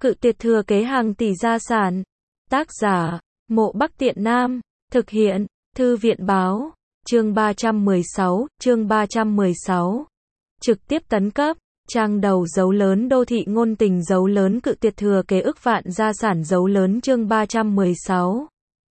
Cự tuyệt thừa kế hàng tỷ gia sản. Tác giả, Mộ Bắc Tiện Nam. Thực hiện, Thư viện báo. Chương 316. Trực tiếp tấn cấp. Trang đầu dấu lớn đô thị ngôn tình dấu lớn cự tuyệt thừa kế ức vạn gia sản dấu lớn chương 316.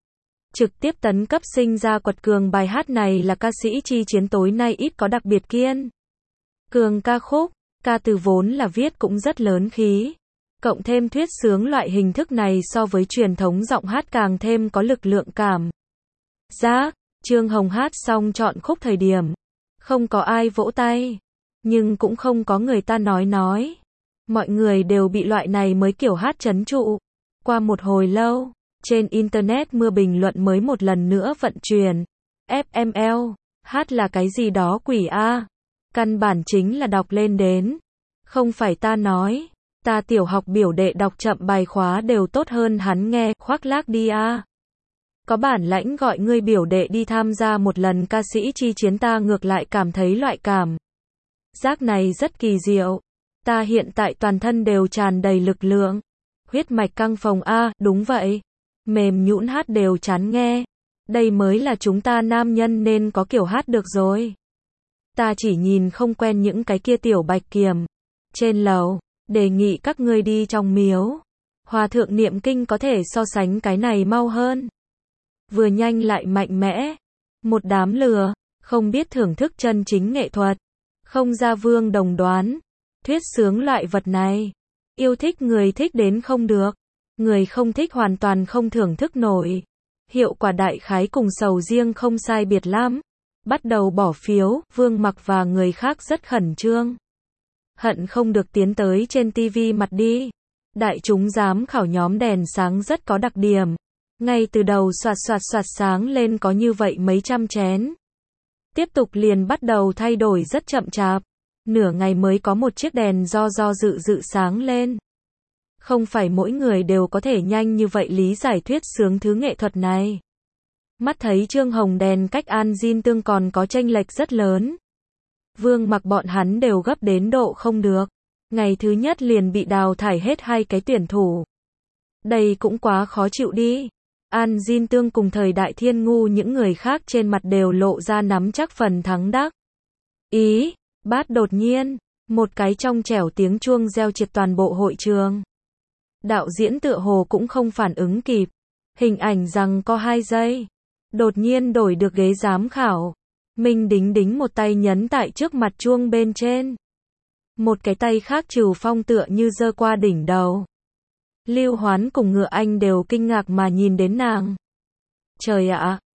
Trực tiếp tấn cấp sinh ra quật cường bài hát này là ca sĩ chi chiến tối nay ít có đặc biệt kiên cường ca khúc, ca từ vốn là viết cũng rất lớn khí. Cộng thêm thuyết sướng loại hình thức này so với truyền thống giọng hát càng thêm có lực lượng cảm giác. Trương Hồng hát xong chọn khúc thời điểm, không có ai vỗ tay, nhưng cũng không có người ta nói. Mọi người đều bị loại này mới kiểu hát trấn trụ. Qua một hồi lâu, trên Internet mưa bình luận mới một lần nữa vận chuyển. FML, hát là cái gì đó quỷ a. Căn bản chính là đọc lên đến. Không phải ta nói, ta tiểu học biểu đệ đọc chậm bài khóa đều tốt hơn hắn nghe, khoác lác đi a. Có bản lãnh gọi ngươi biểu đệ đi tham gia một lần ca sĩ chi chiến ta ngược lại cảm thấy loại cảm giác này rất kỳ diệu. Ta hiện tại toàn thân đều tràn đầy lực lượng. Huyết mạch căng phồng a, đúng vậy. Mềm nhũn hát đều chán nghe. Đây mới là chúng ta nam nhân nên có kiểu hát được rồi. Ta chỉ nhìn không quen những cái kia tiểu bạch kiểm trên lầu, đề nghị các ngươi đi trong miếu. Hòa thượng niệm kinh có thể so sánh cái này mau hơn. Vừa nhanh lại mạnh mẽ. Một đám lừa, không biết thưởng thức chân chính nghệ thuật. Không ra vương đồng đoán. Thuyết sướng loại vật này. Yêu thích người thích đến không được. Người không thích hoàn toàn không thưởng thức nổi. Hiệu quả đại khái cùng sầu riêng không sai biệt lắm. Bắt đầu bỏ phiếu, Vương Mặc và người khác rất khẩn trương. Hận không được tiến tới trên TV mặt đi. Đại chúng giám khảo nhóm đèn sáng rất có đặc điểm. Ngay từ đầu xoạt sáng lên có như vậy mấy trăm chén. Tiếp tục liền bắt đầu thay đổi rất chậm chạp. Nửa ngày mới có một chiếc đèn do dự sáng lên. Không phải mỗi người đều có thể nhanh như vậy lý giải thuyết sướng thứ nghệ thuật này. Mắt thấy Trương Hồng đèn cách An Jin Tương còn có chênh lệch rất lớn. Vương Mặc bọn hắn đều gấp đến độ không được. Ngày thứ nhất liền bị đào thải hết hai cái tuyển thủ. Đây cũng quá khó chịu đi. An Jin Tương cùng Thời Đại Thiên Ngu những người khác trên mặt đều lộ ra nắm chắc phần thắng đắc ý. Bát đột nhiên, một cái trong trẻo tiếng chuông reo triệt toàn bộ hội trường. Đạo diễn tựa hồ cũng không phản ứng kịp. Hình ảnh rằng có 2 giây. Đột nhiên đổi được ghế giám khảo. Minh Đính Đính một tay nhấn tại trước mặt chuông bên trên. Một cái tay khác Trừ Phong tựa như giơ qua đỉnh đầu. Lưu Hoán cùng Ngựa Anh đều kinh ngạc mà nhìn đến nàng. Trời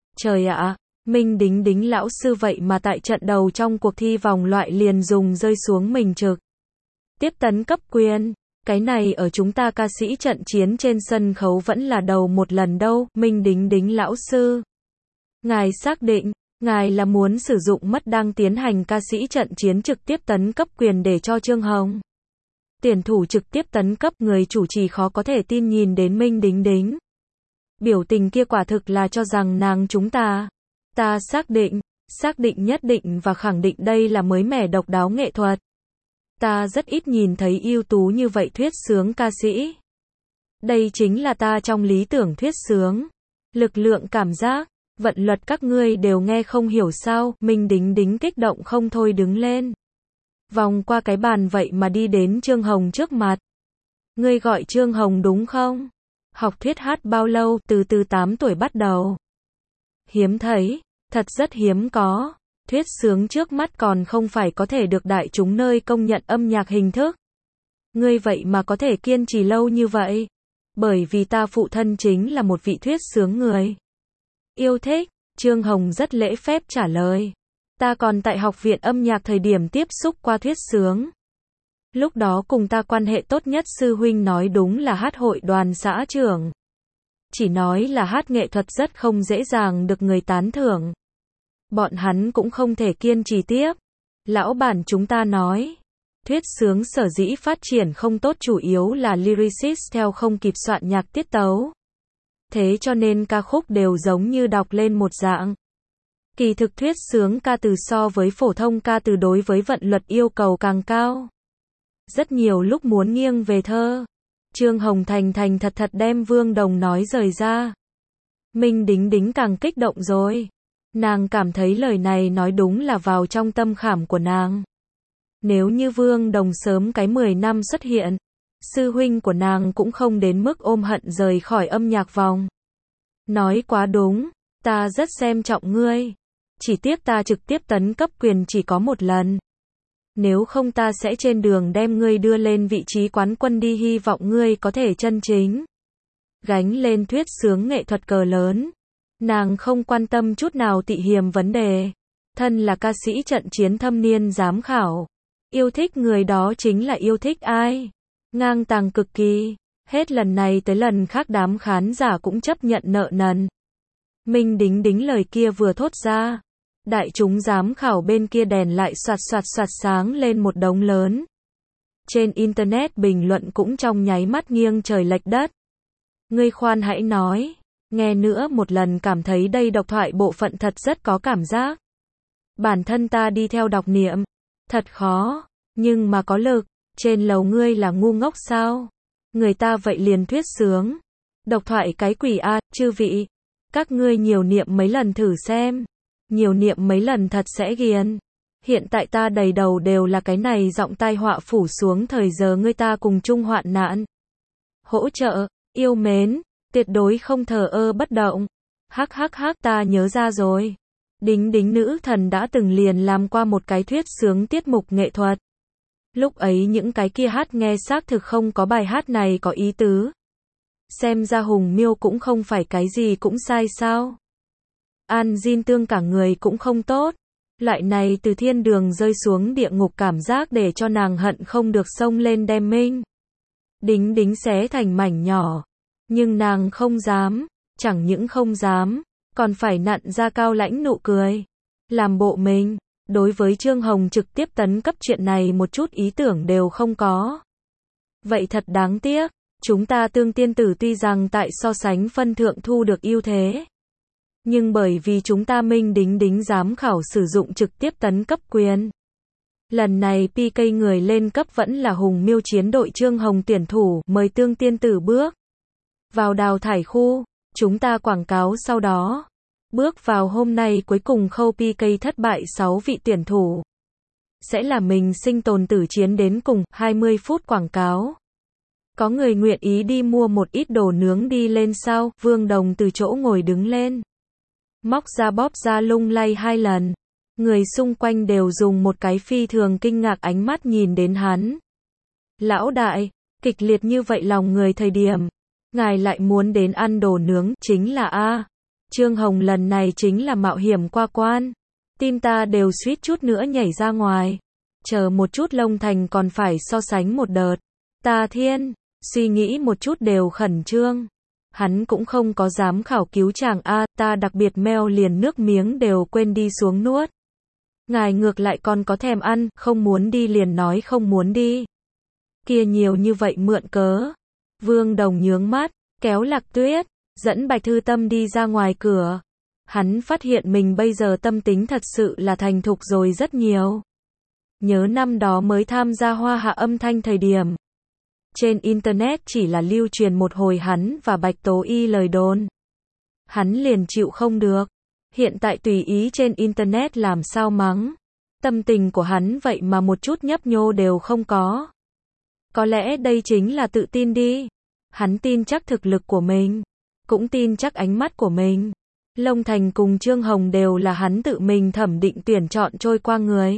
ạ, Minh Đính Đính lão sư vậy mà tại trận đầu trong cuộc thi vòng loại liền dùng rơi xuống mình trực tiếp tấn cấp quyền. Cái này ở chúng ta ca sĩ trận chiến trên sân khấu vẫn là đầu một lần đâu. Minh Đính Đính lão sư, ngài xác định, ngài là muốn sử dụng mất đang tiến hành ca sĩ trận chiến trực tiếp tấn cấp quyền để cho Trương Hồng tuyển thủ trực tiếp tấn cấp. Người chủ trì khó có thể tin nhìn đến Minh Đính Đính. Biểu tình kia quả thực là cho rằng nàng chúng ta xác định nhất định và khẳng định đây là mới mẻ độc đáo nghệ thuật. Ta rất ít nhìn thấy ưu tú như vậy thuyết sướng ca sĩ. Đây chính là ta trong lý tưởng thuyết sướng. Lực lượng cảm giác, vận luật các ngươi đều nghe không hiểu sao. Minh Đính Đính kích động không thôi đứng lên. Vòng qua cái bàn vậy mà đi đến Trương Hồng trước mặt. Ngươi gọi Trương Hồng đúng không? Học thuyết hát bao lâu? Từ 8 tuổi bắt đầu. Hiếm thấy, thật rất hiếm có. Thuyết sướng trước mắt còn không phải có thể được đại chúng nơi công nhận âm nhạc hình thức. Ngươi vậy mà có thể kiên trì lâu như vậy. Bởi vì ta phụ thân chính là một vị thuyết sướng người yêu thích. Trương Hồng rất lễ phép trả lời. Ta còn tại học viện âm nhạc thời điểm tiếp xúc qua thuyết sướng. Lúc đó cùng ta quan hệ tốt nhất sư huynh nói đúng là hát hội đoàn xã trưởng. Chỉ nói là hát nghệ thuật rất không dễ dàng được người tán thưởng. Bọn hắn cũng không thể kiên trì tiếp. Lão bản chúng ta nói, thuyết sướng sở dĩ phát triển không tốt chủ yếu là lyricist theo không kịp soạn nhạc tiết tấu. Thế cho nên ca khúc đều giống như đọc lên một dạng. Kỳ thực thuyết sướng ca từ so với phổ thông ca từ đối với vận luật yêu cầu càng cao. Rất nhiều lúc muốn nghiêng về thơ. Trương Hồng thành thành thật thật đem Vương Đồng nói rời ra. Minh Đính Đính càng kích động rồi. Nàng cảm thấy lời này nói đúng là vào trong tâm khảm của nàng. Nếu như Vương Đồng sớm cái 10 năm xuất hiện, sư huynh của nàng cũng không đến mức ôm hận rời khỏi âm nhạc vòng. Nói quá đúng, ta rất xem trọng ngươi. Chỉ tiếc ta trực tiếp tấn cấp quyền chỉ có một lần. Nếu không ta sẽ trên đường đem ngươi đưa lên vị trí quán quân đi, hy vọng ngươi có thể chân chính gánh lên thuyết xướng nghệ thuật cờ lớn. Nàng không quan tâm chút nào tị hiềm vấn đề. Thân là ca sĩ trận chiến thâm niên giám khảo. Yêu thích người đó chính là yêu thích ai. Ngang tàng cực kỳ. Hết lần này tới lần khác đám khán giả cũng chấp nhận nợ nần. Minh Đính Đính lời kia vừa thốt ra. Đại chúng giám khảo bên kia đèn lại xoạt xoạt xoạt sáng lên một đống lớn. Trên internet bình luận cũng trong nháy mắt nghiêng trời lệch đất. Ngươi khoan hãy nói. Nghe nữa một lần cảm thấy đây độc thoại bộ phận thật rất có cảm giác. Bản thân ta đi theo đọc niệm. Thật khó. Nhưng mà có lực. Trên lầu ngươi là ngu ngốc sao? Người ta vậy liền thuyết sướng. Độc thoại cái quỷ a, chư vị. Các ngươi nhiều niệm mấy lần thử xem. Nhiều niệm mấy lần thật sẽ ghiền. Hiện tại ta đầy đầu đều là cái này giọng tai họa phủ xuống thời giờ ngươi ta cùng chung hoạn nạn. Hỗ trợ, yêu mến, tuyệt đối không thờ ơ bất động. Hắc hắc hắc, ta nhớ ra rồi. Đính Đính nữ thần đã từng liền làm qua một cái thuyết sướng tiết mục nghệ thuật. Lúc ấy những cái kia hát nghe xác thực không có bài hát này có ý tứ. Xem ra Hùng Miêu cũng không phải cái gì cũng sai sao. An Jin Tương cả người cũng không tốt. Loại này từ thiên đường rơi xuống địa ngục cảm giác để cho nàng hận không được xông lên đem Minh Đính Đính xé thành mảnh nhỏ. Nhưng nàng không dám. Chẳng những không dám, còn phải nặn ra cao lãnh nụ cười. Làm bộ mình. Đối với Trương Hồng trực tiếp tấn cấp chuyện này một chút ý tưởng đều không có. Vậy thật đáng tiếc. Chúng ta Tương tiên tử tuy rằng tại so sánh phân thượng thu được ưu thế. Nhưng bởi vì chúng ta Minh Đính Đính giám khảo sử dụng trực tiếp tấn cấp quyền. Lần này PK người lên cấp vẫn là Hùng Miêu chiến đội Trương Hồng tuyển thủ, mời Tương tiên tử bước vào đào thải khu. Chúng ta quảng cáo sau đó. Bước vào hôm nay cuối cùng khâu PK thất bại 6 vị tuyển thủ. Sẽ là mình sinh tồn tử chiến đến cùng, 20 phút quảng cáo. Có người nguyện ý đi mua một ít đồ nướng đi lên sao? Vương Đồng từ chỗ ngồi đứng lên. Móc ra bóp ra lung lay 2 lần. Người xung quanh đều dùng một cái phi thường kinh ngạc ánh mắt nhìn đến hắn. Lão đại, kịch liệt như vậy lòng người thời điểm. Ngài lại muốn đến ăn đồ nướng, chính là A. Trương Hồng lần này chính là mạo hiểm qua quan. Tim ta đều suýt chút nữa nhảy ra ngoài. Chờ một chút Long Thành còn phải so sánh một đợt. Ta thiên, suy nghĩ một chút đều khẩn trương. Hắn cũng không có dám khảo cứu chàng A, ta đặc biệt meo liền nước miếng đều quên đi xuống nuốt. Ngài ngược lại còn có thèm ăn, không muốn đi liền nói không muốn đi. Kia nhiều như vậy mượn cớ. Vương Đồng nhướng mắt, kéo Lạc Tuyết, dẫn Bạch Thư Tâm đi ra ngoài cửa. Hắn phát hiện mình bây giờ tâm tính thật sự là thành thục rồi rất nhiều. Nhớ năm đó mới tham gia Hoa Hạ âm thanh thời điểm. Trên internet chỉ là lưu truyền một hồi hắn và Bạch Tố Y lời đồn. Hắn liền chịu không được. Hiện tại tùy ý trên internet làm sao mắng. Tâm tình của hắn vậy mà một chút nhấp nhô đều không có. Có lẽ đây chính là tự tin đi. Hắn tin chắc thực lực của mình. Cũng tin chắc ánh mắt của mình. Long Thành cùng Trương Hồng đều là hắn tự mình thẩm định tuyển chọn trôi qua người.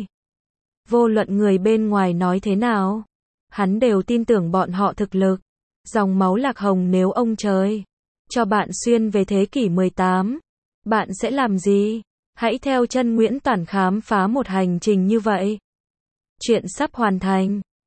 Vô luận người bên ngoài nói thế nào. Hắn đều tin tưởng bọn họ thực lực. Dòng máu Lạc Hồng nếu ông trời cho bạn xuyên về thế kỷ 18. Bạn sẽ làm gì? Hãy theo chân Nguyễn Toản khám phá một hành trình như vậy. Chuyện sắp hoàn thành.